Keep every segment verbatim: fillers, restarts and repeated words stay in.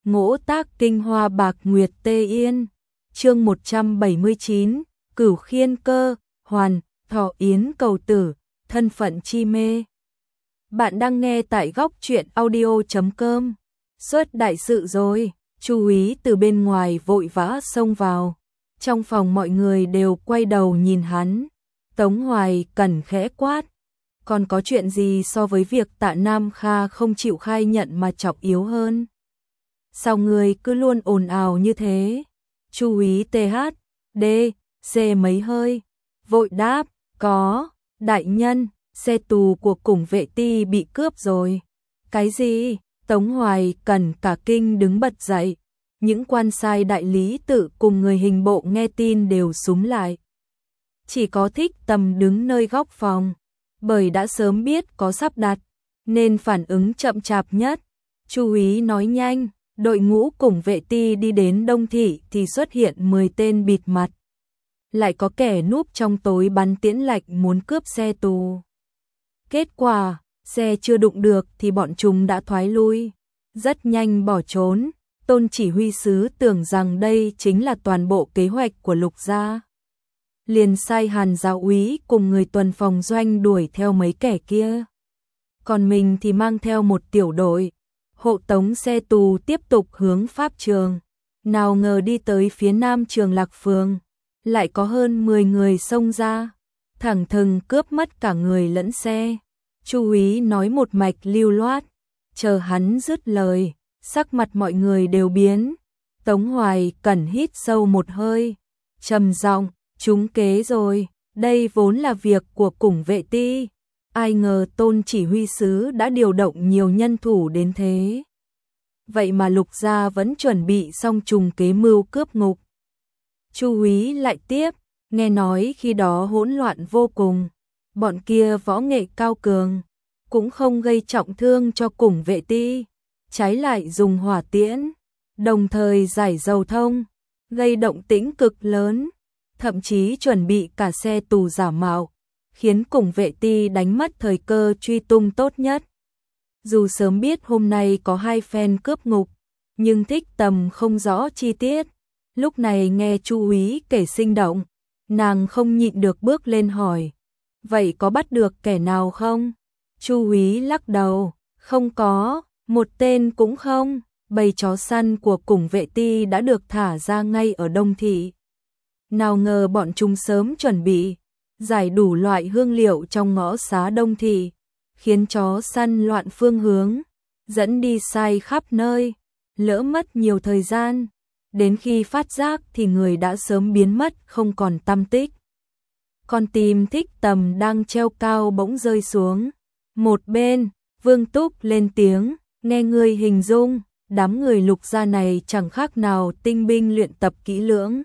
Ngỗ tác kinh hoa bạc nguyệt tê yên. Chương một trăm bảy mươi chín, Cửu Khiên Cơ, Hoàn, Thọ Yến cầu tử, thân phận chi mê. Bạn đang nghe tại góc truyện audio chấm com. Xuất đại sự rồi, Chu Úy từ bên ngoài vội vã xông vào. Trong phòng mọi người đều quay đầu nhìn hắn. Tống Hoài Cẩn khẽ quát. Còn có chuyện gì so với việc Tạ Nam Kha không chịu khai nhận mà trọng yếu hơn? Sao người cứ luôn ồn ào như thế? Chu Úy tê hát, đê, xê mấy hơi. Vội đáp, có, đại nhân, xe tù của Củng Vệ Ti bị cướp rồi. Cái gì? Tống Hoài Cẩn cả kinh đứng bật dậy. Những quan sai đại lý tự cùng người hình bộ nghe tin đều súm lại. Chỉ có Thích Tầm đứng nơi góc phòng, bởi đã sớm biết có sắp đặt, nên phản ứng chậm chạp nhất. Chu Úy nói nhanh, đội ngũ Củng Vệ Ti đi đến Đông Thị thì xuất hiện mười tên bịt mặt. Lại có kẻ núp trong tối bắn tiễn lạch muốn cướp xe tù. Kết quả, xe chưa đụng được thì bọn chúng đã thoái lui, rất nhanh bỏ trốn. Tôn chỉ huy sứ tưởng rằng đây chính là toàn bộ kế hoạch của Lục gia. Liền sai Hàn giáo úy cùng người tuần phòng doanh đuổi theo mấy kẻ kia. Còn mình thì mang theo một tiểu đội, hộ tống xe tù tiếp tục hướng Pháp Trường. Nào ngờ đi tới phía nam Trường Lạc Phường, lại có hơn mười người xông ra, thẳng thừng cướp mất cả người lẫn xe. Chu Úy nói một mạch lưu loát, chờ hắn dứt lời, sắc mặt mọi người đều biến. Tống Hoài Cẩn hít sâu một hơi, trầm giọng, trúng kế rồi, đây vốn là việc của Củng Vệ Ti. Ai ngờ Tôn chỉ huy sứ đã điều động nhiều nhân thủ đến thế. Vậy mà Lục gia vẫn chuẩn bị xong trùng kế mưu cướp ngục. Chu Úy lại tiếp, nghe nói khi đó hỗn loạn vô cùng, bọn kia võ nghệ cao cường, cũng không gây trọng thương cho Củng Vệ Ti, trái lại dùng hỏa tiễn, đồng thời giải dầu thông, gây động tĩnh cực lớn, thậm chí chuẩn bị cả xe tù giả mạo, khiến Củng Vệ Ti đánh mất thời cơ truy tung tốt nhất. Dù sớm biết hôm nay có hai phen cướp ngục, nhưng Thích Tầm không rõ chi tiết. Lúc này nghe Chu Úy kể sinh động, nàng không nhịn được bước lên hỏi, vậy có bắt được kẻ nào không? Chu Úy lắc đầu, không có, một tên cũng không. Bầy chó săn của Củng Vệ Ti đã được thả ra ngay ở Đông Thị. Nào ngờ bọn chúng sớm chuẩn bị, giải đủ loại hương liệu trong ngõ xá Đông Thị, khiến chó săn loạn phương hướng, dẫn đi sai khắp nơi, lỡ mất nhiều thời gian. Đến khi phát giác thì người đã sớm biến mất không còn tăm tích. Con tim Thích Tầm đang treo cao bỗng rơi xuống. Một bên, Vương Túc lên tiếng, nghe ngươi hình dung, đám người Lục gia này chẳng khác nào tinh binh luyện tập kỹ lưỡng.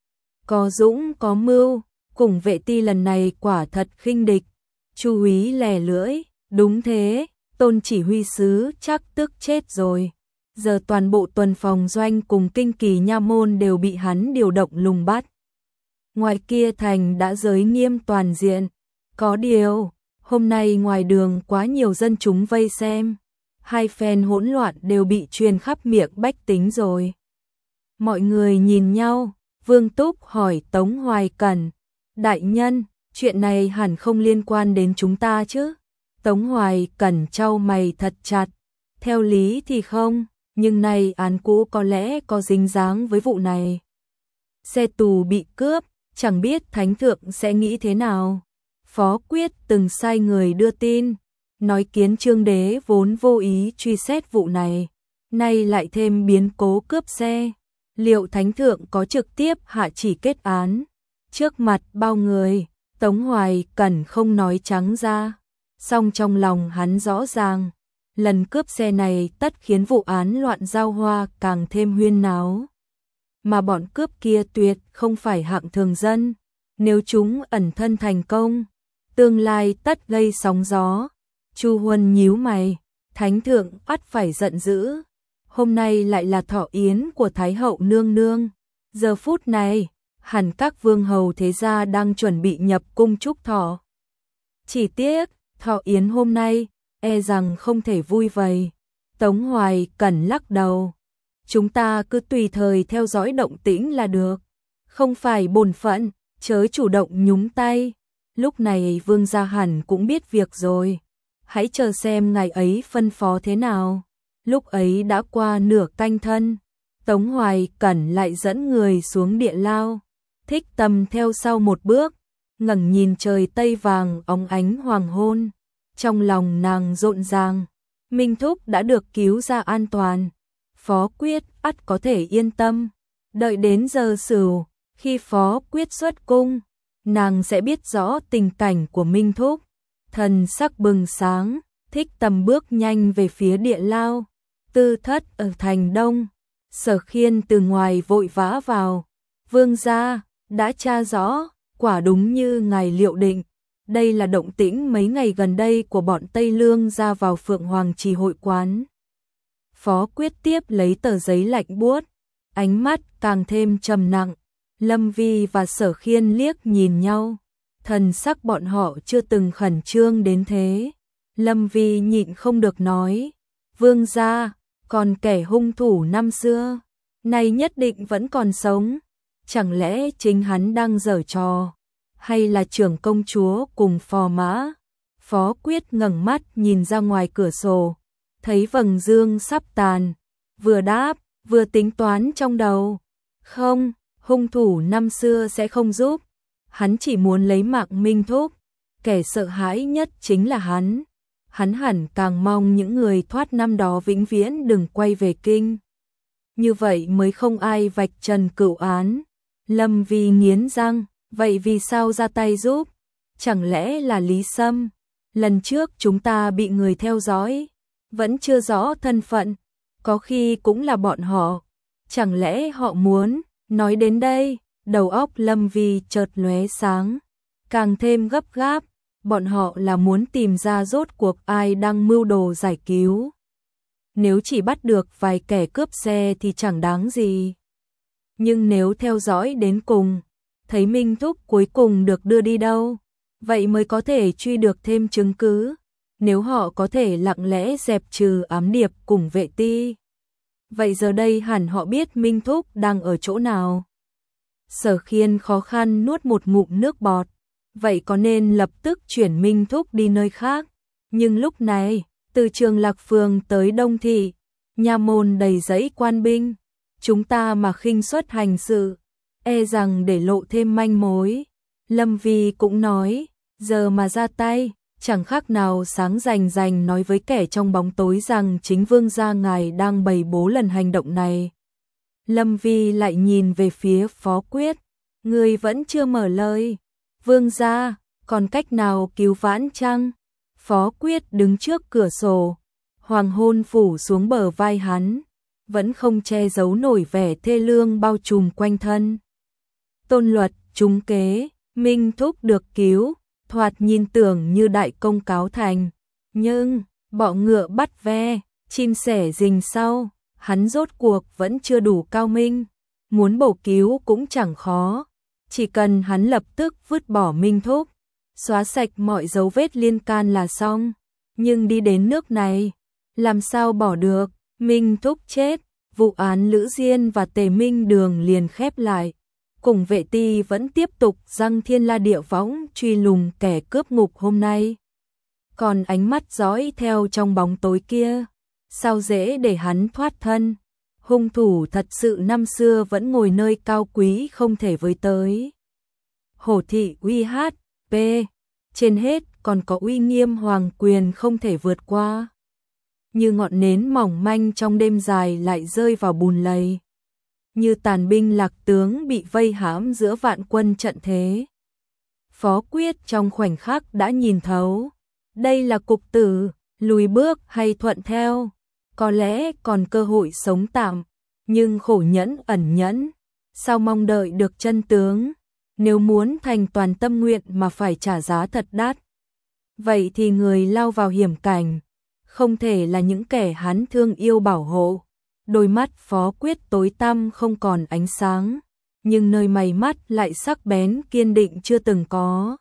Có dũng có mưu, Củng Vệ Ti lần này quả thật khinh địch. Chu Úy lè lưỡi, đúng thế, Tôn chỉ huy sứ chắc tức chết rồi. Giờ toàn bộ tuần phòng doanh cùng kinh kỳ nha môn đều bị hắn điều động lùng bắt. Ngoài kia thành đã giới nghiêm toàn diện. Có điều, hôm nay ngoài đường quá nhiều dân chúng vây xem. Hai phen hỗn loạn đều bị truyền khắp miệng bách tính rồi. Mọi người nhìn nhau, Vương Túc hỏi Tống Hoài Cẩn, đại nhân, chuyện này hẳn không liên quan đến chúng ta chứ? Tống Hoài Cẩn chau mày thật chặt, theo lý thì không, nhưng nay án cũ có lẽ có dính dáng với vụ này. Xe tù bị cướp, chẳng biết Thánh Thượng sẽ nghĩ thế nào. Phó Quyết từng sai người đưa tin, nói Kiến Chương Đế vốn vô ý truy xét vụ này, nay lại thêm biến cố cướp xe. Liệu Thánh Thượng có trực tiếp hạ chỉ kết án? Trước mặt bao người, Tống Hoài Cẩn không nói trắng ra, song trong lòng hắn rõ ràng, lần cướp xe này tất khiến vụ án loạn giao hoa càng thêm huyên náo. Mà bọn cướp kia tuyệt không phải hạng thường dân, nếu chúng ẩn thân thành công, tương lai tất gây sóng gió. Chu Huân nhíu mày, Thánh Thượng ắt phải giận dữ. Hôm nay lại là thọ yến của Thái hậu nương nương. Giờ phút này, hẳn các vương hầu thế gia đang chuẩn bị nhập cung chúc thọ. Chỉ tiếc, thọ yến hôm nay, e rằng không thể vui vầy. Tống Hoài Cẩn lắc đầu. chúng ta cứ tùy thời theo dõi động tĩnh là được, không phải bổn phận, chớ chủ động nhúng tay. Lúc này Vương gia hẳn cũng biết việc rồi, hãy chờ xem ngài ấy phân phó thế nào. Lúc ấy đã qua nửa canh thân, Tống Hoài Cẩn lại dẫn người xuống địa lao, Thích Tâm theo sau một bước, ngẩng nhìn trời tây vàng óng ánh hoàng hôn, trong lòng nàng rộn ràng, Minh Thúc đã được cứu ra an toàn, Phó Quyết ắt có thể yên tâm. Đợi đến giờ Sửu, khi Phó Quyết xuất cung, nàng sẽ biết rõ tình cảnh của Minh Thúc. Thần sắc bừng sáng, Thích Tâm bước nhanh về phía địa lao, Tư Thất ở thành đông. Sở Khiên từ ngoài vội vã vào, vương gia, đã tra rõ, quả đúng như ngài liệu định, đây là động tĩnh mấy ngày gần đây của bọn Tây Lương ra vào Phượng Hoàng Trì hội quán. Phó Quyết tiếp lấy tờ giấy lạnh buốt, ánh mắt càng thêm trầm nặng. Lâm Vi và Sở Khiên liếc nhìn nhau, thần sắc bọn họ chưa từng khẩn trương đến thế. Lâm Vi nhịn không được nói, vương gia, còn kẻ hung thủ năm xưa, nay nhất định vẫn còn sống, chẳng lẽ chính hắn đang giở trò, hay là trưởng công chúa cùng phò mã? Phó Quyết ngẩng mắt nhìn ra ngoài cửa sổ, thấy vầng dương sắp tàn, vừa đáp, vừa tính toán trong đầu. Không, hung thủ năm xưa sẽ không giúp, hắn chỉ muốn lấy mạng Minh Thúc, kẻ sợ hãi nhất chính là hắn. Hắn hẳn càng mong những người thoát năm đó vĩnh viễn đừng quay về kinh. Như vậy mới không ai vạch trần cửu án. Lâm Vi nghiến răng, vậy vì sao ra tay giúp? Chẳng lẽ là Lý Sâm? Lần trước chúng ta bị người theo dõi, vẫn chưa rõ thân phận, có khi cũng là bọn họ. Chẳng lẽ họ muốn? Nói đến đây, đầu óc Lâm Vi chợt lóe sáng, càng thêm gấp gáp. Bọn họ là muốn tìm ra rốt cuộc ai đang mưu đồ giải cứu. Nếu chỉ bắt được vài kẻ cướp xe thì chẳng đáng gì. Nhưng nếu theo dõi đến cùng, thấy Minh Thúc cuối cùng được đưa đi đâu, vậy mới có thể truy được thêm chứng cứ. Nếu họ có thể lặng lẽ dẹp trừ ám điệp cùng vệ ti, vậy giờ đây hẳn họ biết Minh Thúc đang ở chỗ nào. Sở Khiên khó khăn nuốt một ngụm nước bọt. Vậy có nên lập tức chuyển Minh Thúc đi nơi khác? Nhưng lúc này, từ Trường Lạc Phường tới Đông Thị, nha môn đầy dãy quan binh, chúng ta mà khinh suất hành sự, e rằng để lộ thêm manh mối. Lâm Vi cũng nói, giờ mà ra tay, chẳng khác nào sáng rành rành nói với kẻ trong bóng tối rằng chính vương gia ngài đang bày bố lần hành động này. Lâm Vi lại nhìn về phía Phó Quyết, người vẫn chưa mở lời. Vương gia, còn cách nào cứu vãn chăng? Phó Quyết đứng trước cửa sổ, hoàng hôn phủ xuống bờ vai hắn, vẫn không che giấu nổi vẻ thê lương bao trùm quanh thân. Tôn Luật trúng kế, Minh Thúc được cứu, thoạt nhìn tưởng như đại công cáo thành, nhưng bọ ngựa bắt ve, chim sẻ rình sau, hắn rốt cuộc vẫn chưa đủ cao minh, muốn bổ cứu cũng chẳng khó. Chỉ cần hắn lập tức vứt bỏ Minh Thúc, xóa sạch mọi dấu vết liên can là xong. Nhưng đi đến nước này, làm sao bỏ được? Minh Thúc chết, vụ án Lữ Diên và Tề Minh Đường liền khép lại. Cùng vệ ti vẫn tiếp tục răng thiên la địa võng truy lùng kẻ cướp ngục hôm nay. Còn ánh mắt dõi theo trong bóng tối kia, sao dễ để hắn thoát thân? Hung thủ thật sự năm xưa vẫn ngồi nơi cao quý không thể với tới. Hổ thị uy hát, p, trên hết còn có uy nghiêm hoàng quyền không thể vượt qua. Như ngọn nến mỏng manh trong đêm dài lại rơi vào bùn lầy. Như tàn binh lạc tướng bị vây hãm giữa vạn quân trận thế. Phó Quyết trong khoảnh khắc đã nhìn thấu. Đây là cục tử, lùi bước hay thuận theo. Có lẽ còn cơ hội sống tạm, nhưng khổ nhẫn ẩn nhẫn, sao mong đợi được chân tướng, nếu muốn thành toàn tâm nguyện mà phải trả giá thật đắt. Vậy thì người lao vào hiểm cảnh, không thể là những kẻ hắn thương yêu bảo hộ. Đôi mắt Phó Quyết tối tăm không còn ánh sáng, nhưng nơi mày mắt lại sắc bén kiên định chưa từng có.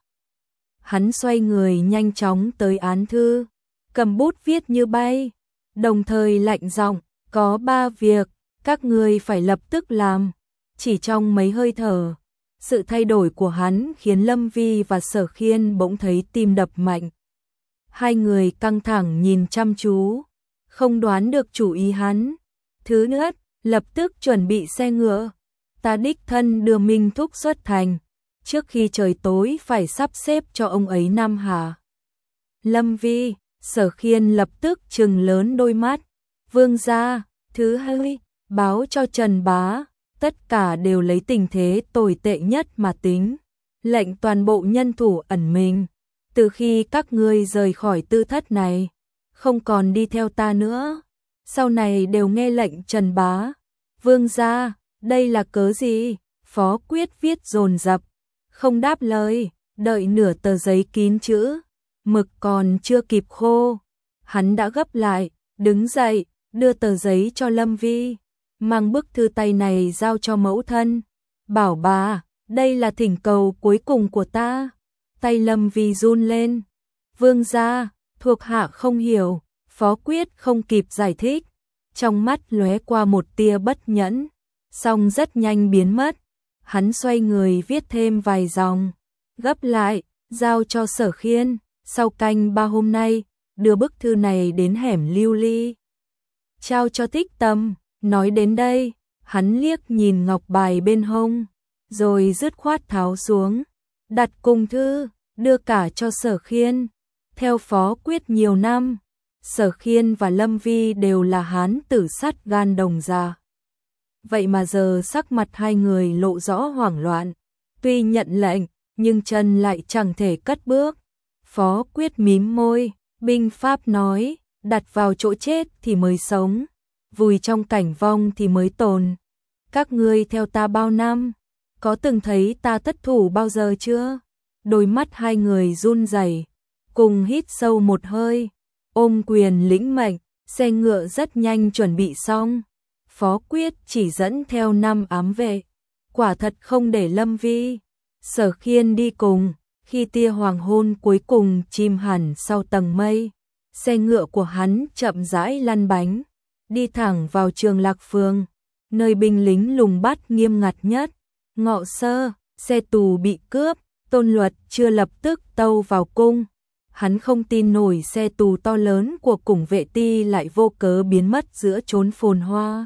Hắn xoay người nhanh chóng tới án thư, cầm bút viết như bay, đồng thời lạnh giọng, có ba việc, các ngươi phải lập tức làm. Chỉ trong mấy hơi thở, sự thay đổi của hắn khiến Lâm Vi và Sở Khiên bỗng thấy tim đập mạnh. Hai người căng thẳng nhìn chăm chú, không đoán được chủ ý hắn. Thứ nhất, lập tức chuẩn bị xe ngựa. Ta đích thân đưa Minh Thúc xuất thành, trước khi trời tối phải sắp xếp cho ông ấy Nam Hà. Lâm Vi, Sở Khiên lập tức trừng lớn đôi mắt. Vương gia, thứ hai, báo cho Trần Bá, tất cả đều lấy tình thế tồi tệ nhất mà tính. Lệnh toàn bộ nhân thủ ẩn mình. Từ khi các ngươi rời khỏi tư thất này, không còn đi theo ta nữa, sau này đều nghe lệnh Trần Bá. Vương gia, đây là cớ gì? Phó Quyết viết dồn dập, không đáp lời, đợi nửa tờ giấy kín chữ, mực còn chưa kịp khô, hắn đã gấp lại, đứng dậy, đưa tờ giấy cho Lâm Vi, mang bức thư tay này giao cho mẫu thân, bảo bà, đây là thỉnh cầu cuối cùng của ta. Tay Lâm Vi run lên. Vương gia, thuộc hạ không hiểu. Phó Quyết không kịp giải thích, trong mắt lóe qua một tia bất nhẫn, song rất nhanh biến mất. Hắn xoay người viết thêm vài dòng, gấp lại, giao cho Sở Khiên, sau canh ba hôm nay, đưa bức thư này đến hẻm Lưu Ly. Trao cho Thích Tâm. Nói đến đây, hắn liếc nhìn ngọc bài bên hông, rồi dứt khoát tháo xuống, đặt cùng thư, đưa cả cho Sở Khiên. Theo Phó Quyết nhiều năm, Sở Khiên và Lâm Vi đều là hán tử sắt gan đồng già. Vậy mà giờ sắc mặt hai người lộ rõ hoảng loạn, tuy nhận lệnh, nhưng chân lại chẳng thể cất bước. Phó Quyết mím môi, binh pháp nói, đặt vào chỗ chết thì mới sống, vùi trong cảnh vong thì mới tồn. Các ngươi theo ta bao năm, có từng thấy ta thất thủ bao giờ chưa? Đôi mắt hai người run rẩy, cùng hít sâu một hơi, ôm quyền lĩnh mệnh. Xe ngựa rất nhanh chuẩn bị xong. Phó Quyết chỉ dẫn theo năm ám vệ, quả thật không để Lâm Vi, Sở Khiên đi cùng. Khi tia hoàng hôn cuối cùng chìm hẳn sau tầng mây, xe ngựa của hắn chậm rãi lăn bánh, đi thẳng vào Trường Lạc Phường, nơi binh lính lùng bắt nghiêm ngặt nhất. Ngọ Sơ, xe tù bị cướp, Tôn Luật chưa lập tức tâu vào cung. Hắn không tin nổi xe tù to lớn của Củng Vệ Ti lại vô cớ biến mất giữa chốn phồn hoa.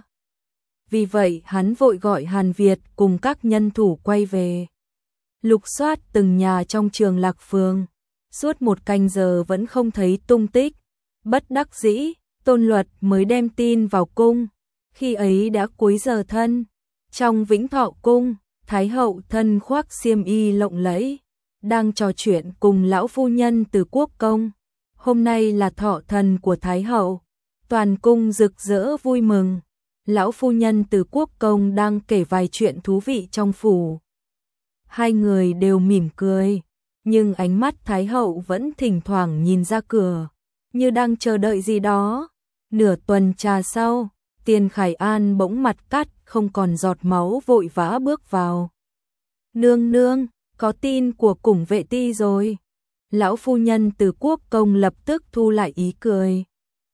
Vì vậy hắn vội gọi Hàn Việt cùng các nhân thủ quay về, lục soát từng nhà trong Trường Lạc Phường. Suốt một canh giờ vẫn không thấy tung tích. Bất đắc dĩ, Tôn Luật mới đem tin vào cung. Khi ấy đã cuối giờ thân. Trong Vĩnh Thọ cung, Thái hậu thân khoác xiêm y lộng lẫy, đang trò chuyện cùng lão phu nhân từ Quốc công. Hôm nay là thọ thần của Thái hậu, toàn cung rực rỡ vui mừng. Lão phu nhân từ Quốc công đang kể vài chuyện thú vị trong phủ. Hai người đều mỉm cười, nhưng ánh mắt Thái hậu vẫn thỉnh thoảng nhìn ra cửa, như đang chờ đợi gì đó. Nửa tuần trà sau, Tiền Khải An bỗng mặt cắt không còn giọt máu vội vã bước vào. Nương nương, có tin của Củng Vệ Ti rồi. Lão phu nhân từ Quốc công lập tức thu lại ý cười.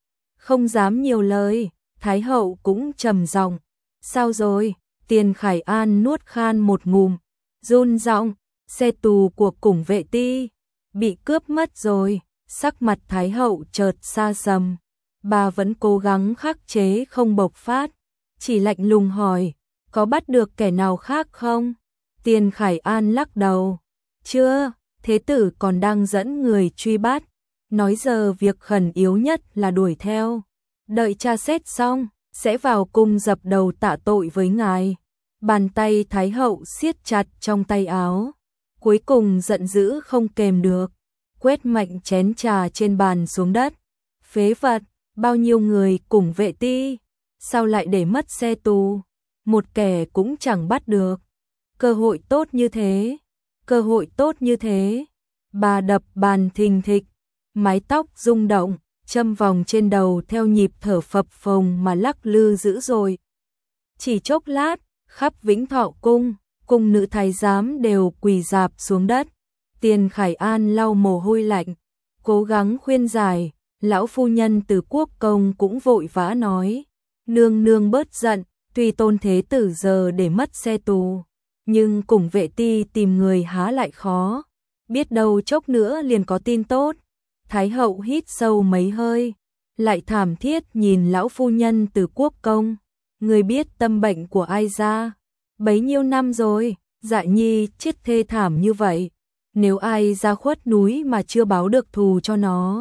Không dám nhiều lời, Thái hậu cũng trầm giọng. Sao rồi? Tiền Khải An nuốt khan một ngụm, run giọng, xe tù của Củng Vệ Ti bị cướp mất rồi. Sắc mặt Thái hậu chợt xa sầm, bà vẫn cố gắng khắc chế không bộc phát, chỉ lạnh lùng hỏi, có bắt được kẻ nào khác không? Tiền Khải An lắc đầu, chưa, thế tử còn đang dẫn người truy bắt, nói giờ việc khẩn yếu nhất là đuổi theo, đợi tra xét xong, sẽ vào cung dập đầu tạ tội với ngài. Bàn tay Thái hậu siết chặt trong tay áo, cuối cùng giận dữ không kềm được, quét mạnh chén trà trên bàn xuống đất. Phế vật, bao nhiêu người Củng Vệ Ti, sao lại để mất xe tù, một kẻ cũng chẳng bắt được. Cơ hội tốt như thế, cơ hội tốt như thế. Bà đập bàn thình thịch, mái tóc rung động, châm vòng trên đầu theo nhịp thở phập phồng mà lắc lư dữ dội. Chỉ chốc lát, khắp Vĩnh Thọ cung, cung nữ thái giám đều quỳ rạp xuống đất. Tiền Khải An lau mồ hôi lạnh, cố gắng khuyên giải. Lão phu nhân từ Quốc công cũng vội vã nói, nương nương bớt giận, Tuy Tôn Thế Tử giờ để mất xe tù, nhưng cùng Vệ Ti tìm người há lại khó, biết đâu chốc nữa liền có tin tốt. Thái hậu hít sâu mấy hơi, lại thảm thiết nhìn lão phu nhân Từ Quốc Công, người biết tâm bệnh của ai ra, bấy nhiêu năm rồi, Dạ Nhi chết thê thảm như vậy, nếu ai ra khuất núi mà chưa báo được thù cho nó,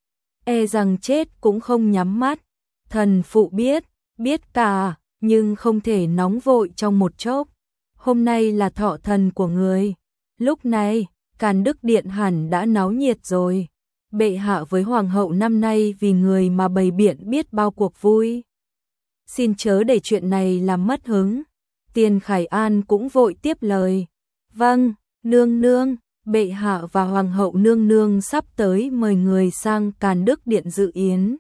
e rằng chết cũng không nhắm mắt. Thần phụ biết, biết cả, nhưng không thể nóng vội trong một chốc. Hôm nay là thọ thần của người. Lúc này, Càn Đức Điện hẳn đã náo nhiệt rồi. Bệ hạ với hoàng hậu năm nay vì người mà bày biện biết bao cuộc vui. Xin chớ để chuyện này làm mất hứng. Tiền Khải An cũng vội tiếp lời. Vâng, nương nương, bệ hạ và hoàng hậu nương nương sắp tới mời người sang Càn Đức Điện dự yến.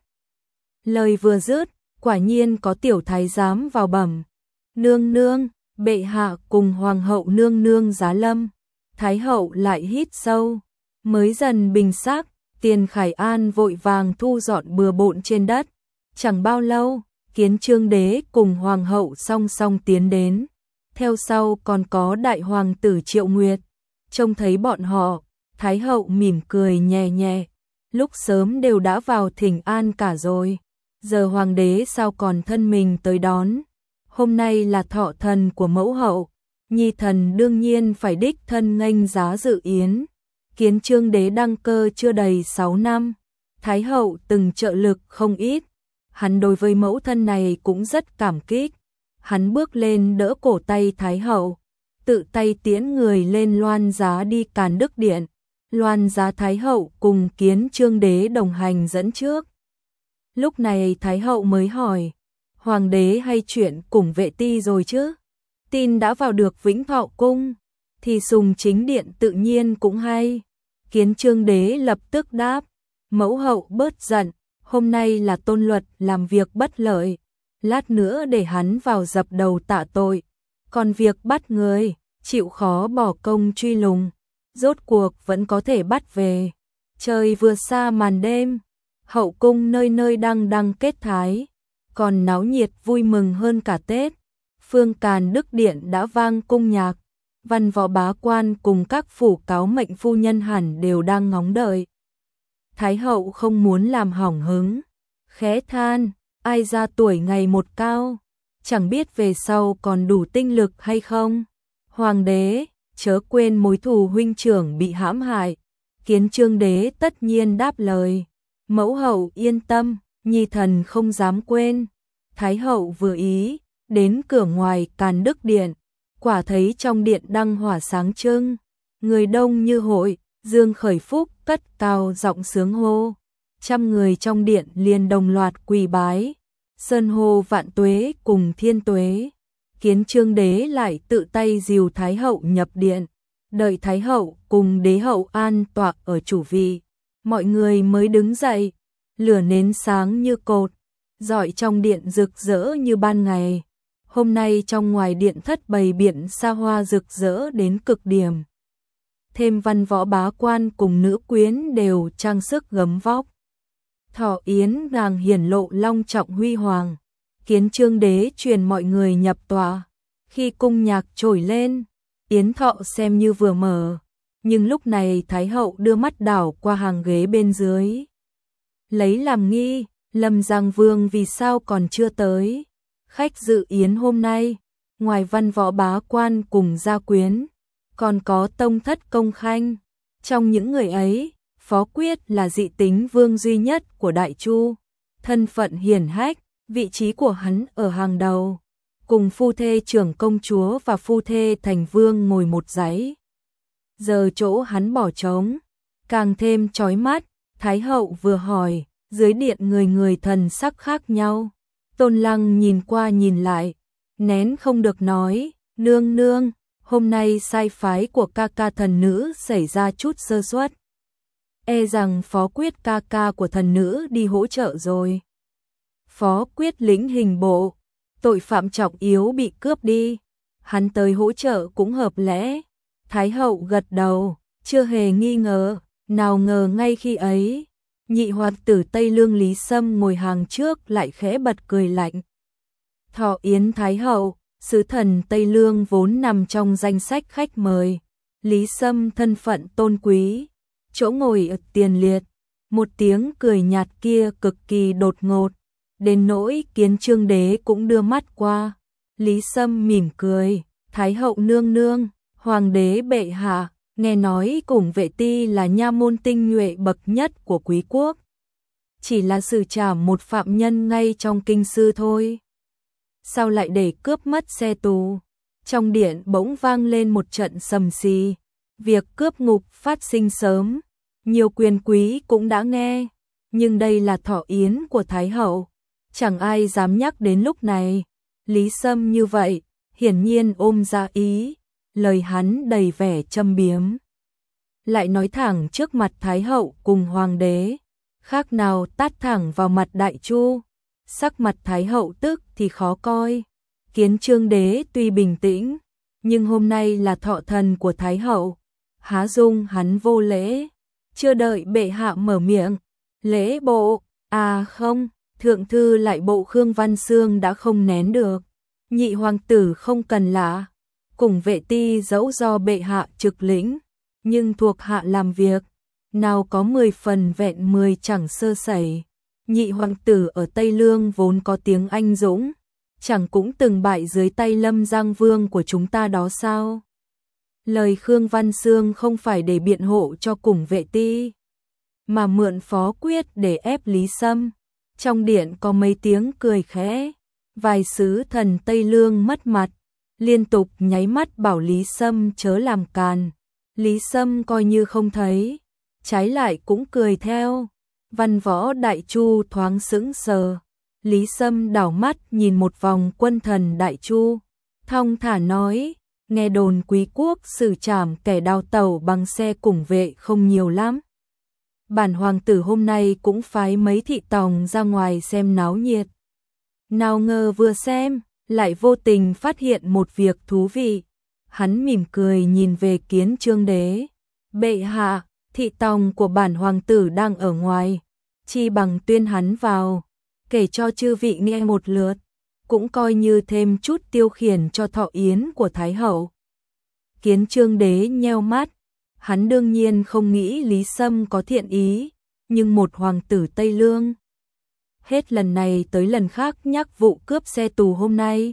Lời vừa dứt, quả nhiên có tiểu thái giám vào bẩm. Nương nương, bệ hạ cùng hoàng hậu nương nương giá lâm. Thái hậu lại hít sâu, mới dần bình sắc. Tiền Khải An vội vàng thu dọn bừa bộn trên đất. Chẳng bao lâu, Kiến Chương Đế cùng hoàng hậu song song tiến đến. Theo sau còn có đại hoàng tử Triệu Nguyệt. Trông thấy bọn họ, Thái hậu mỉm cười nhẹ nhẹ. Lúc sớm đều đã vào thỉnh an cả rồi. Giờ hoàng đế sao còn thân mình tới đón. Hôm nay là thọ thần của mẫu hậu. Nhi thần đương nhiên phải đích thân nghênh giá dự yến. Kiến Chương Đế đăng cơ chưa đầy sáu năm. Thái hậu từng trợ lực không ít. Hắn đối với mẫu thân này cũng rất cảm kích. Hắn bước lên đỡ cổ tay Thái hậu, tự tay tiễn người lên loan giá đi Càn Đức Điện. Loan giá Thái hậu cùng Kiến Chương Đế đồng hành dẫn trước. Lúc này Thái hậu mới hỏi, hoàng đế hay chuyện cùng Vệ Ti rồi chứ? Tin đã vào được Vĩnh Thọ Cung, thì Sùng Chính Điện tự nhiên cũng hay. Kiến Chương Đế lập tức đáp, mẫu hậu bớt giận, hôm nay là Tôn Luật làm việc bất lợi, lát nữa để hắn vào dập đầu tạ tội. Còn việc bắt người, chịu khó bỏ công truy lùng, rốt cuộc vẫn có thể bắt về. Trời vừa xa màn đêm, hậu cung nơi nơi đang đăng kết thái, còn náo nhiệt vui mừng hơn cả Tết. Phương Càn Đức Điện đã vang cung nhạc, văn võ bá quan cùng các phủ cáo mệnh phu nhân hẳn đều đang ngóng đợi. Thái hậu không muốn làm hỏng hứng, khẽ than, ai ra tuổi ngày một cao, chẳng biết về sau còn đủ tinh lực hay không. Hoàng đế, chớ quên mối thù huynh trưởng bị hãm hại. Kiến Chương Đế tất nhiên đáp lời, mẫu hậu yên tâm, nhi thần không dám quên. Thái hậu vừa ý, đến cửa ngoài Càn Đức Điện, quả thấy trong điện đăng hỏa sáng trưng, người đông như hội. Dương Khởi Phúc cất cao giọng sướng hô, trăm người trong điện liền đồng loạt quỳ bái, sơn hô vạn tuế cùng thiên tuế. Kiến Chương Đế lại tự tay dìu Thái hậu nhập điện, đợi Thái hậu cùng đế hậu an tọa ở chủ vị, mọi người mới đứng dậy. Lửa nến sáng như cột, rọi trong điện rực rỡ như ban ngày. Hôm nay trong ngoài điện thất bày biện xa hoa rực rỡ đến cực điểm. Thêm văn võ bá quan cùng nữ quyến đều trang sức gấm vóc. Thọ yến nàng hiển lộ long trọng huy hoàng. Kiến Chương Đế truyền mọi người nhập tòa. Khi cung nhạc trồi lên, yến thọ xem như vừa mở. Nhưng lúc này Thái hậu đưa mắt đảo qua hàng ghế bên dưới, lấy làm nghi, Lâm Giang Vương vì sao còn chưa tới. Khách dự yến hôm nay, ngoài văn võ bá quan cùng gia quyến, còn có tông thất công khanh. Trong những người ấy, Phó Quyết là dị tính vương duy nhất của Đại Chu, thân phận hiển hách, vị trí của hắn ở hàng đầu, cùng phu thê trưởng công chúa và phu thê thành vương ngồi một dãy. Giờ chỗ hắn bỏ trống, càng thêm chói mắt. Thái hậu vừa hỏi, dưới điện người người thần sắc khác nhau. Tôn Lăng nhìn qua nhìn lại, nén không được nói, nương nương, hôm nay sai phái của ca ca thần nữ xảy ra chút sơ suất. E rằng Phó Quyết ca ca của thần nữ đi hỗ trợ rồi. Phó Quyết lĩnh hình bộ, tội phạm trọng yếu bị cướp đi, hắn tới hỗ trợ cũng hợp lẽ. Thái hậu gật đầu, chưa hề nghi ngờ, nào ngờ ngay khi ấy, nhị hoàng tử Tây Lương Lý Sâm ngồi hàng trước lại khẽ bật cười lạnh. Thọ yến Thái hậu, sứ thần Tây Lương vốn nằm trong danh sách khách mời. Lý Sâm thân phận tôn quý, chỗ ngồi ở tiền liệt, một tiếng cười nhạt kia cực kỳ đột ngột, đến nỗi Kiến Chương Đế cũng đưa mắt qua. Lý Sâm mỉm cười, Thái hậu nương nương, hoàng đế bệ hạ, nghe nói Cùng Vệ Ti là nha môn tinh nhuệ bậc nhất của quý quốc. Chỉ là xử trảm một phạm nhân ngay trong kinh sư thôi. Sao lại để cướp mất xe tù? Trong điện bỗng vang lên một trận sầm xì. Việc cướp ngục phát sinh sớm, nhiều quyền quý cũng đã nghe, nhưng đây là thọ yến của Thái hậu, chẳng ai dám nhắc đến lúc này. Lý Sâm như vậy, hiển nhiên ôm ra ý, lời hắn đầy vẻ châm biếm. Lại nói thẳng trước mặt Thái hậu cùng hoàng đế, khác nào tát thẳng vào mặt Đại Chu. Sắc mặt Thái hậu tức thì khó coi. Kiến Chương Đế tuy bình tĩnh, nhưng hôm nay là thọ thần của Thái hậu, há dung hắn vô lễ. Chưa đợi bệ hạ mở miệng, lễ bộ, à không, thượng thư lại bộ Khương Văn Xương đã không nén được. Nhị hoàng tử không cần lạ, Cùng Vệ Ti dẫu do bệ hạ trực lĩnh, nhưng thuộc hạ làm việc, nào có mười phần vẹn mười chẳng sơ sẩy. Nhị hoàng tử ở Tây Lương vốn có tiếng anh dũng, chẳng cũng từng bại dưới tay Lâm Giang Vương của chúng ta đó sao? Lời Khương Văn Xương không phải để biện hộ cho Cùng Vệ Ti, mà mượn phó quyết để ép Lý Sâm. Trong điện có mấy tiếng cười khẽ, vài sứ thần Tây Lương mất mặt, liên tục nháy mắt bảo Lý Sâm chớ làm càn. Lý Sâm coi như không thấy, trái lại cũng cười theo. Văn võ Đại Chu thoáng sững sờ. Lý Sâm đảo mắt nhìn một vòng quân thần Đại Chu, thong thả nói, nghe đồn quý quốc xử trảm kẻ đào tẩu bằng xe Cùng Vệ không nhiều lắm. Bản hoàng tử hôm nay cũng phái mấy thị tòng ra ngoài xem náo nhiệt. Nào ngờ vừa xem, lại vô tình phát hiện một việc thú vị. Hắn mỉm cười nhìn về Kiến Chương Đế. Bệ hạ, thị tòng của bản hoàng tử đang ở ngoài, chi bằng tuyên hắn vào, kể cho chư vị nghe một lượt, cũng coi như thêm chút tiêu khiển cho thọ yến của Thái hậu. Kiến Chương Đế nheo mắt, hắn đương nhiên không nghĩ Lý Sâm có thiện ý, nhưng một hoàng tử Tây Lương, hết lần này tới lần khác nhắc vụ cướp xe tù hôm nay.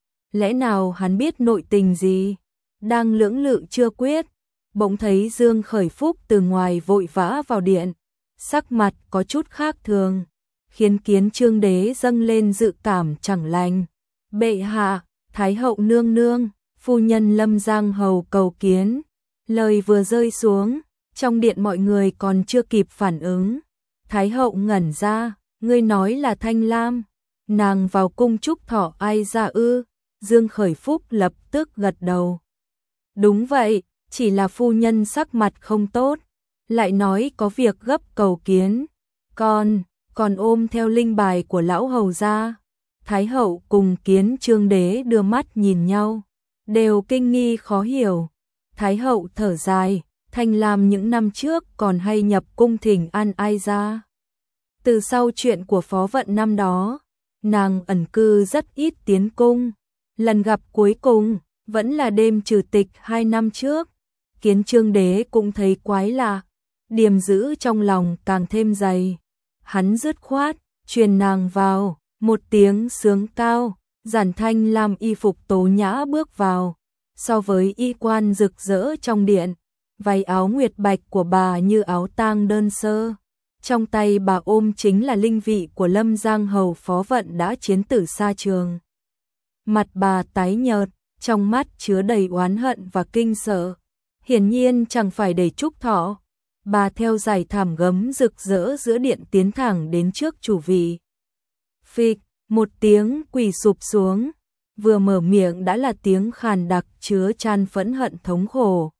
Lẽ nào hắn biết nội tình gì? Đang lưỡng lự chưa quyết, bỗng thấy Dương Khởi Phúc từ ngoài vội vã vào điện, sắc mặt có chút khác thường, khiến Kiến Chương Đế dâng lên dự cảm chẳng lành. Bệ hạ, Thái hậu nương nương, phu nhân Lâm Giang hầu cầu kiến. Lời vừa rơi xuống, trong điện mọi người còn chưa kịp phản ứng. Thái hậu ngẩn ra, ngươi nói là Thanh Lam, nàng vào cung chúc thọ ai ra ư? Dương Khởi Phúc lập tức gật đầu. Đúng vậy, chỉ là phu nhân sắc mặt không tốt, lại nói có việc gấp cầu kiến. Còn, còn ôm theo linh bài của lão hầu ra. Thái hậu cùng Kiến Chương Đế đưa mắt nhìn nhau, đều kinh nghi khó hiểu. Thái hậu thở dài, Thanh Lam những năm trước còn hay nhập cung thỉnh an ai ra. Từ sau chuyện của Phó Vận năm đó, nàng ẩn cư rất ít tiến cung. Lần gặp cuối cùng vẫn là đêm trừ tịch hai năm trước. Kiến Chương Đế cũng thấy quái lạ, điềm giữ trong lòng càng thêm dày. Hắn dứt khoát truyền nàng vào, một tiếng sướng cao, giản Thanh Lam y phục tố nhã bước vào. So với y quan rực rỡ trong điện, váy áo nguyệt bạch của bà như áo tang đơn sơ. Trong tay bà ôm chính là linh vị của Lâm Giang hầu Phó Vận đã chiến tử xa trường. Mặt bà tái nhợt, trong mắt chứa đầy oán hận và kinh sợ. Hiển nhiên chẳng phải để chúc thọ. Bà theo dải thảm gấm rực rỡ giữa điện tiến thẳng đến trước chủ vị. Phịch, một tiếng quỳ sụp xuống, vừa mở miệng đã là tiếng khàn đặc chứa chan phẫn hận thống khổ.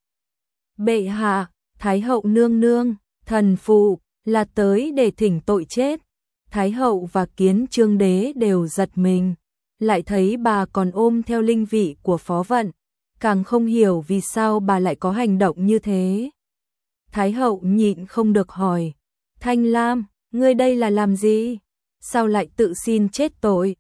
Bệ hạ, Thái hậu nương nương, thần phụ là tới để thỉnh tội chết. Thái hậu và Kiến Chương Đế đều giật mình, lại thấy bà còn ôm theo linh vị của Phó Vận, càng không hiểu vì sao bà lại có hành động như thế. Thái hậu nhịn không được hỏi, Thanh Lam, ngươi đây là làm gì? Sao lại tự xin chết tội?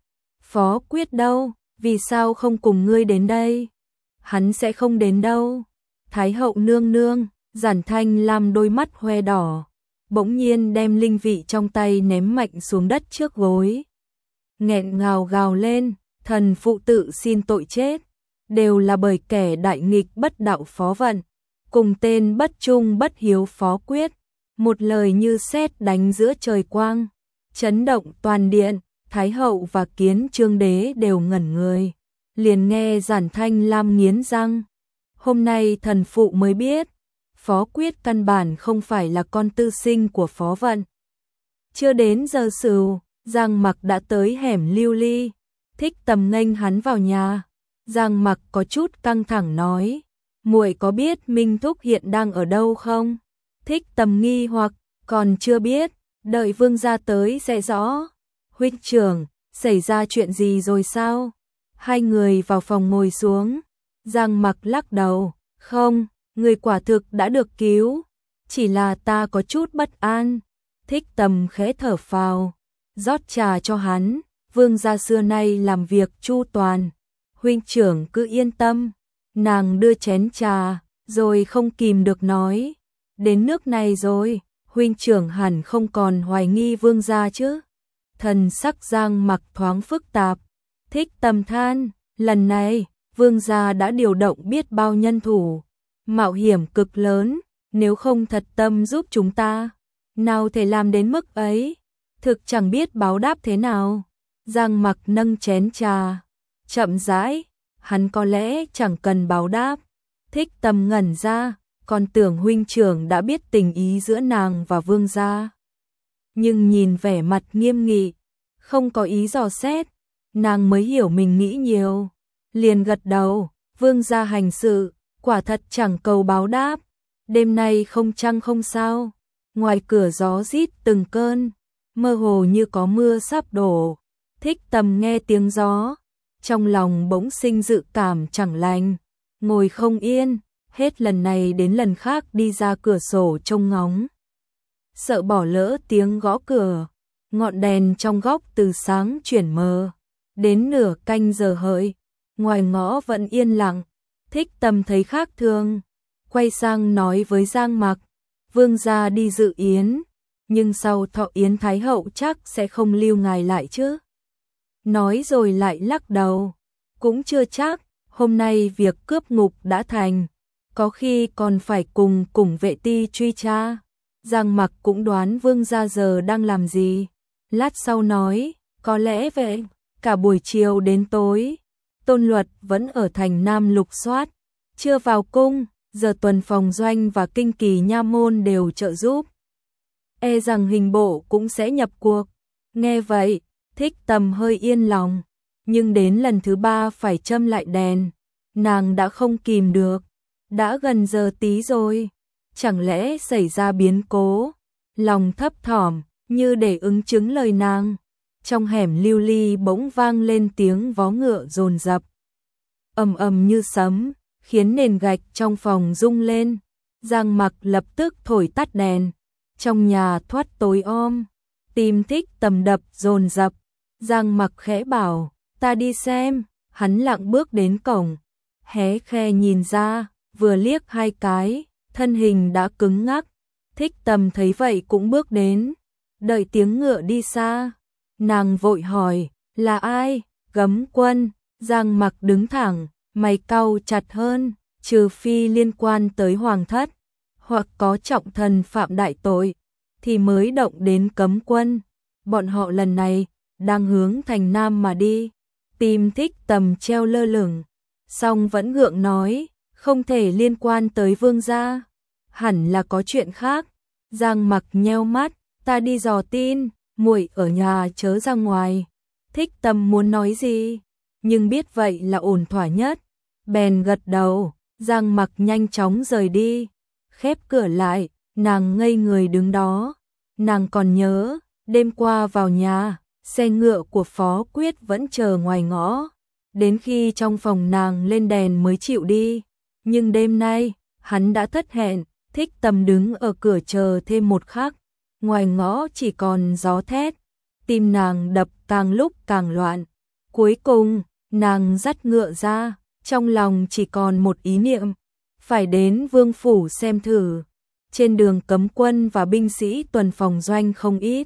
Phó Quyết đâu, vì sao không cùng ngươi đến đây? Hắn sẽ không đến đâu. Thái hậu nương nương, Giản Thanh Lam đôi mắt hoe đỏ, bỗng nhiên đem linh vị trong tay ném mạnh xuống đất trước gối. Nghẹn ngào gào lên, thần phụ tự xin tội chết, đều là bởi kẻ đại nghịch bất đạo Phó Vận, cùng tên bất trung bất hiếu Phó Quyết, một lời như sét đánh giữa trời quang, chấn động toàn điện. Thái hậu và Kiến Chương đế đều ngẩn người, liền nghe Giản Thanh Lam nghiến răng. Hôm nay thần phụ mới biết, Phó Quyết căn bản không phải là con tư sinh của Phó Vận. Chưa đến giờ sửu, Giang Mặc đã tới hẻm Lưu Ly, Thích Tầm nghênh hắn vào nhà. Giang Mặc có chút căng thẳng nói, muội có biết Minh Thúc hiện đang ở đâu không? Thích Tầm nghi hoặc, còn chưa biết, đợi vương gia tới sẽ rõ. Huynh trưởng, xảy ra chuyện gì rồi sao? Hai người vào phòng ngồi xuống. Giang Mặc lắc đầu, không, người quả thực đã được cứu, chỉ là ta có chút bất an. Thích Tầm khẽ thở phào, rót trà cho hắn, vương gia xưa nay làm việc chu toàn, huynh trưởng cứ yên tâm. Nàng đưa chén trà, rồi không kìm được nói, đến nước này rồi, huynh trưởng hẳn không còn hoài nghi vương gia chứ? Thần sắc Giang Mặc thoáng phức tạp, Thích Tầm than, lần này, vương gia đã điều động biết bao nhân thủ, mạo hiểm cực lớn, nếu không thật tâm giúp chúng ta, nào thể làm đến mức ấy, thực chẳng biết báo đáp thế nào. Giang Mặc nâng chén trà, chậm rãi, hắn có lẽ chẳng cần báo đáp. Thích Tầm ngẩn ra, còn tưởng huynh trưởng đã biết tình ý giữa nàng và vương gia. Nhưng nhìn vẻ mặt nghiêm nghị, không có ý dò xét, nàng mới hiểu mình nghĩ nhiều, liền gật đầu, vương gia hành sự, quả thật chẳng cầu báo đáp, đêm nay không trăng không sao, ngoài cửa gió rít từng cơn, mơ hồ như có mưa sắp đổ. Thích Tầm nghe tiếng gió, trong lòng bỗng sinh dự cảm chẳng lành, ngồi không yên, hết lần này đến lần khác đi ra cửa sổ trông ngóng. Sợ bỏ lỡ tiếng gõ cửa, ngọn đèn trong góc từ sáng chuyển mờ, đến nửa canh giờ hợi, ngoài ngõ vẫn yên lặng. Thích Tầm thấy khác thường, quay sang nói với Giang Mặc, vương gia đi dự yến, nhưng sau thọ yến Thái hậu chắc sẽ không lưu ngài lại chứ? Nói rồi lại lắc đầu, cũng chưa chắc, hôm nay việc cướp ngục đã thành, có khi còn phải cùng cùng vệ ti truy tra. Giang Mặc cũng đoán vương gia giờ đang làm gì, lát sau nói, có lẽ vậy, cả buổi chiều đến tối, Tôn Luật vẫn ở thành Nam lục soát, chưa vào cung, giờ tuần phòng doanh và kinh kỳ nha môn đều trợ giúp. E rằng hình bộ cũng sẽ nhập cuộc. Nghe vậy, Thích Tầm hơi yên lòng, nhưng đến lần thứ ba phải châm lại đèn, nàng đã không kìm được, đã gần giờ tí rồi, chẳng lẽ xảy ra biến cố, lòng thấp thỏm, như để ứng chứng lời nàng. Trong hẻm Lưu Ly bỗng vang lên tiếng vó ngựa dồn dập, ầm ầm như sấm, khiến nền gạch trong phòng rung lên. Giang Mặc lập tức thổi tắt đèn, trong nhà thoát tối om, tim Thích Tầm đập dồn dập. Giang Mặc khẽ bảo, ta đi xem. Hắn lặng bước đến cổng, hé khe nhìn ra, vừa liếc hai cái, thân hình đã cứng ngắc. Thích Tầm thấy vậy cũng bước đến, đợi tiếng ngựa đi xa, nàng vội hỏi, là ai? Gấm Quân. Giang Mặc đứng thẳng, mày cau chặt hơn, trừ phi liên quan tới hoàng thất, hoặc có trọng thần phạm đại tội, thì mới động đến Cấm Quân. Bọn họ lần này đang hướng thành Nam mà đi. Tim Thích Tầm treo lơ lửng, song vẫn gượng nói, không thể liên quan tới vương gia, hẳn là có chuyện khác. Giang Mặc nheo mắt, ta đi dò tin, muội ở nhà chớ ra ngoài. Thích Tầm muốn nói gì, nhưng biết vậy là ổn thỏa nhất, bèn gật đầu. Giang Mặc nhanh chóng rời đi, khép cửa lại, nàng ngây người đứng đó. Nàng còn nhớ, đêm qua vào nhà, xe ngựa của Phó Quyết vẫn chờ ngoài ngõ, đến khi trong phòng nàng lên đèn mới chịu đi. Nhưng đêm nay, hắn đã thất hẹn. Thích Tầm đứng ở cửa chờ thêm một khắc, ngoài ngõ chỉ còn gió thét, tim nàng đập càng lúc càng loạn. Cuối cùng, nàng dắt ngựa ra, trong lòng chỉ còn một ý niệm, phải đến vương phủ xem thử. Trên đường cấm quân và binh sĩ tuần phòng doanh không ít.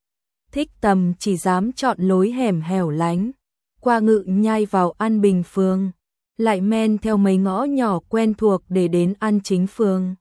Thích Tầm chỉ dám chọn lối hẻm hẻo lánh, qua Ngự Nhai vào An Bình phường, lại men theo mấy ngõ nhỏ quen thuộc để đến An Chính phường.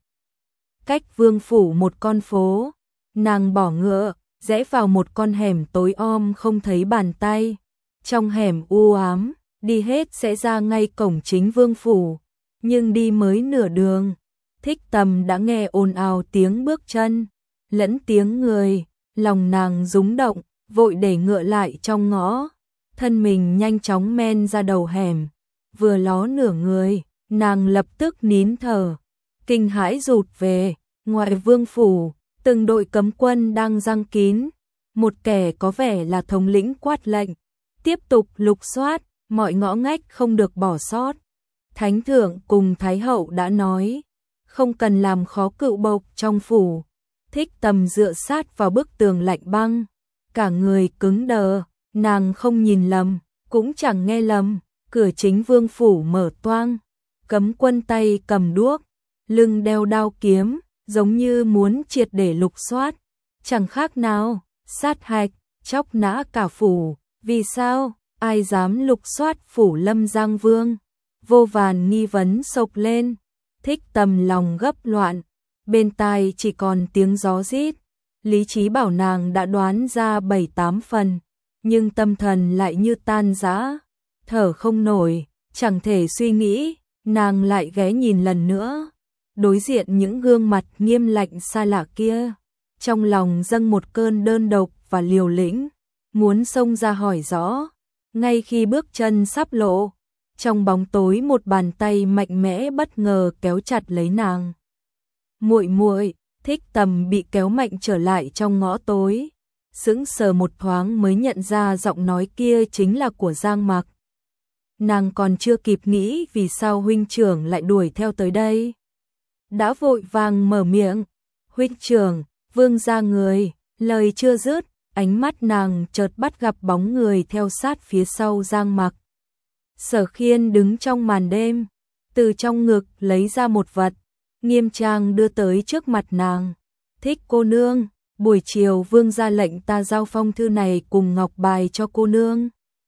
Cách vương phủ một con phố, nàng bỏ ngựa, rẽ vào một con hẻm tối om không thấy bàn tay. Trong hẻm u ám, đi hết sẽ ra ngay cổng chính vương phủ, nhưng đi mới nửa đường, Thích Tầm đã nghe ồn ào tiếng bước chân, lẫn tiếng người, lòng nàng rúng động, vội để ngựa lại trong ngõ, thân mình nhanh chóng men ra đầu hẻm, vừa ló nửa người, nàng lập tức nín thở, kinh hãi rụt về, ngoài vương phủ, từng đội cấm quân đang giăng kín, một kẻ có vẻ là thống lĩnh quát lệnh, tiếp tục lục soát, mọi ngõ ngách không được bỏ sót. Thánh thượng cùng Thái hậu đã nói, không cần làm khó cựu bộc trong phủ. Thích Tầm dựa sát vào bức tường lạnh băng, cả người cứng đờ, nàng không nhìn lầm, cũng chẳng nghe lầm, cửa chính vương phủ mở toang, cấm quân tay cầm đuốc, lưng đeo đao kiếm, giống như muốn triệt để lục soát, chẳng khác nào sát hạch, chóc nã cả phủ. Vì sao, ai dám lục soát phủ Lâm Giang Vương? Vô vàn nghi vấn sộc lên, Thích Tầm lòng gấp loạn, bên tai chỉ còn tiếng gió rít. Lý trí bảo nàng đã đoán ra bảy tám phần, nhưng tâm thần lại như tan rã, thở không nổi, chẳng thể suy nghĩ, nàng lại ghé nhìn lần nữa, đối diện những gương mặt nghiêm lạnh xa lạ kia, trong lòng dâng một cơn đơn độc và liều lĩnh, muốn xông ra hỏi rõ. Ngay khi bước chân sắp lộ, trong bóng tối một bàn tay mạnh mẽ bất ngờ kéo chặt lấy nàng. Muội muội, Thích Tầm bị kéo mạnh trở lại trong ngõ tối, sững sờ một thoáng mới nhận ra giọng nói kia chính là của Giang Mặc. Nàng còn chưa kịp nghĩ vì sao huynh trưởng lại đuổi theo tới đây, đã vội vàng mở miệng, "Huynh trưởng, vương gia người." Lời chưa dứt, ánh mắt nàng chợt bắt gặp bóng người theo sát phía sau Giang Mặc. Sở Khiên đứng trong màn đêm, từ trong ngực lấy ra một vật, nghiêm trang đưa tới trước mặt nàng. "Thích cô nương, buổi chiều vương gia lệnh ta giao phong thư này cùng ngọc bài cho cô nương."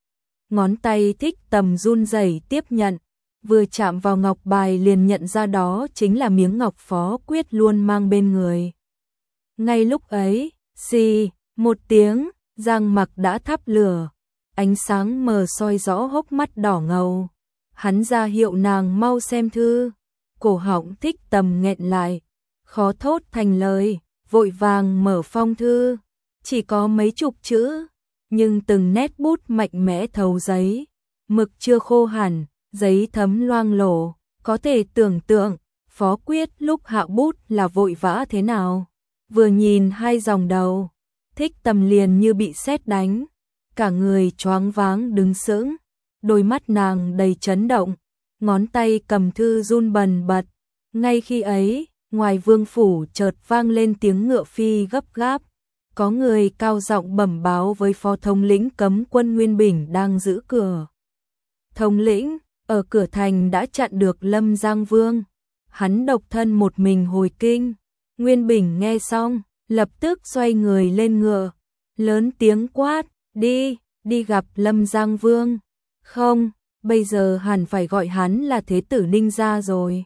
Ngón tay Thích Tầm run rẩy tiếp nhận, vừa chạm vào ngọc bài liền nhận ra đó chính là miếng ngọc Phó Quyết luôn mang bên người. Ngay lúc ấy, xì một tiếng, Giang Mặc đã thắp lửa, ánh sáng mờ soi rõ hốc mắt đỏ ngầu. Hắn ra hiệu nàng mau xem thư, cổ họng Thích Tầm nghẹn lại, khó thốt thành lời, vội vàng mở phong thư, chỉ có mấy chục chữ, nhưng từng nét bút mạnh mẽ thấu giấy, mực chưa khô hẳn, giấy thấm loang lổ, có thể tưởng tượng Phó Quyết lúc hạ bút là vội vã thế nào. Vừa nhìn hai dòng đầu, Thích Tầm liền như bị sét đánh, cả người choáng váng đứng sững, đôi mắt nàng đầy chấn động, ngón tay cầm thư run bần bật. Ngay khi ấy, ngoài vương phủ chợt vang lên tiếng ngựa phi gấp gáp, có người cao giọng bẩm báo với phó thống lĩnh cấm quân Nguyên Bình đang giữ cửa. Thống lĩnh, ở cửa thành đã chặn được Lâm Giang Vương, hắn độc thân một mình hồi kinh. Nguyên Bình nghe xong, lập tức xoay người lên ngựa, lớn tiếng quát, đi, đi gặp Lâm Giang Vương. Không, bây giờ hẳn phải gọi hắn là Thế tử Ninh gia rồi.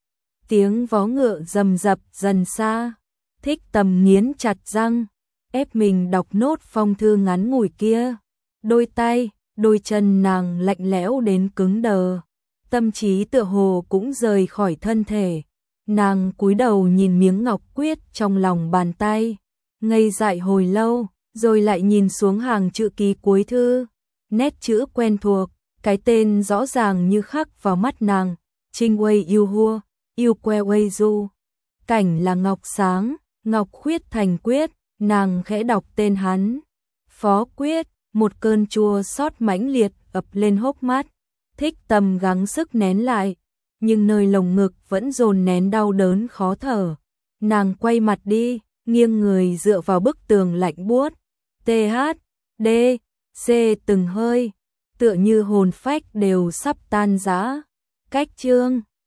Tiếng vó ngựa rầm rập dần xa, Thích Tầm nghiến chặt răng, ép mình đọc nốt phong thư ngắn ngủi kia. Đôi tay, đôi chân nàng lạnh lẽo đến cứng đờ, tâm trí tựa hồ cũng rời khỏi thân thể. Nàng cúi đầu nhìn miếng ngọc quyết trong lòng bàn tay, ngây dại hồi lâu, rồi lại nhìn xuống hàng chữ ký cuối thư, nét chữ quen thuộc, cái tên rõ ràng như khắc vào mắt nàng, Trinh Wei Yêu Hua, Yêu Que Wei Du. Cảnh là ngọc sáng, ngọc khuyết thành quyết, nàng khẽ đọc tên hắn. Phó Quyết, một cơn chua xót mãnh liệt ập lên hốc mắt, Thích Tầm gắng sức nén lại, nhưng nơi lồng ngực vẫn dồn nén đau đớn khó thở. Nàng quay mặt đi, nghiêng người dựa vào bức tường lạnh buốt. T H D C từng hơi, tựa như hồn phách đều sắp tan rã. Cách chương